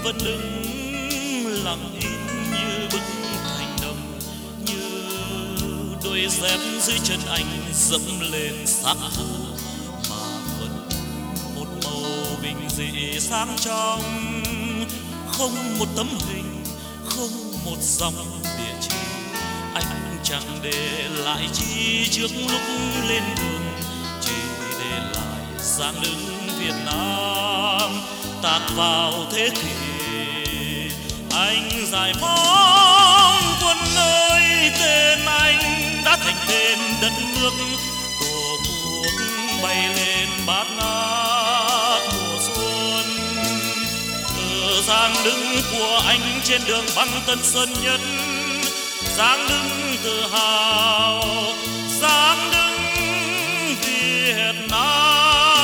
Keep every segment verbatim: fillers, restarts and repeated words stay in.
vẫn đứng lặng im như bức thành đồng, như đôi dép dưới chân anh dẫm lên xác thở, mà vẫn một màu bình dị sáng trong, không một tấm hình, không một dòng địa chỉ. Anh chẳng để lại chi trước lúc lên đường, chỉ để lại dáng đứng Việt Nam tạc vào thế kỷ. Anh giải phóng quân ơi, tên anh đã thành tên đất nước. Tổ quốc bay lên bát ngát mùa xuân, từ dáng đứng của anh trên đường băng Tân Sơn Nhất, dáng đứng tự hào, dáng đứng Việt Nam.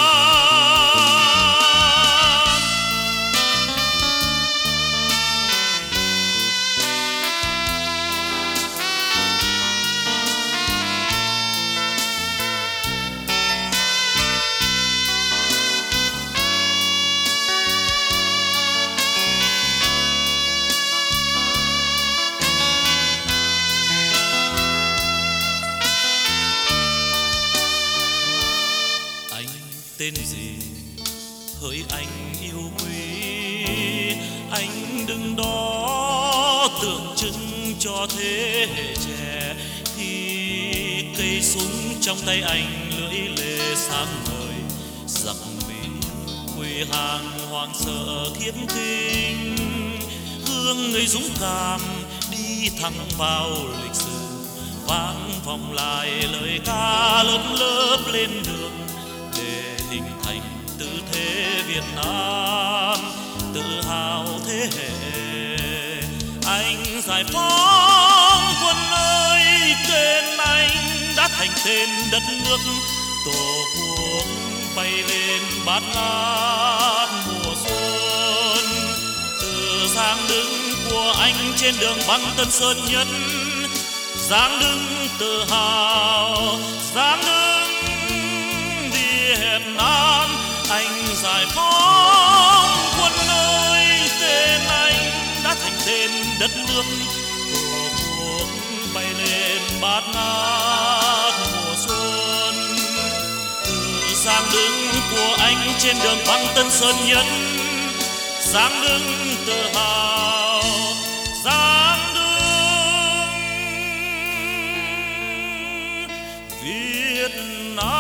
Tên gì hỡi anh yêu quý, anh đứng đó tượng trưng cho thế hệ trẻ. Khi cây súng trong tay anh lưỡi lê sáng ngời, giặc Mỹ quỳ hàng hoang sợ khiếp kinh, hương người dũng cảm đi thẳng vào lịch sử, vang vọng lại lời ca lớp lớp lên đường, hình thành tư thế Việt Nam tự hào thế hệ. Anh giải phóng quân ơi, tên anh đã thành tên đất nước. Tổ quốc bay lên bát ngát mùa xuân, từ dáng đứng của anh trên đường băng Tân Sơn Nhất, dáng đứng tự hào, dáng đứng Việt Nam. Anh giải phóng quân ơi, tên anh đã thành tên đất nước. Tổ quốc bay lên bát ngát mùa xuân, từ dáng đứng của anh trên đường băng Tân Sơn Nhất, dáng đứng tự hào, dáng đứng Việt Nam.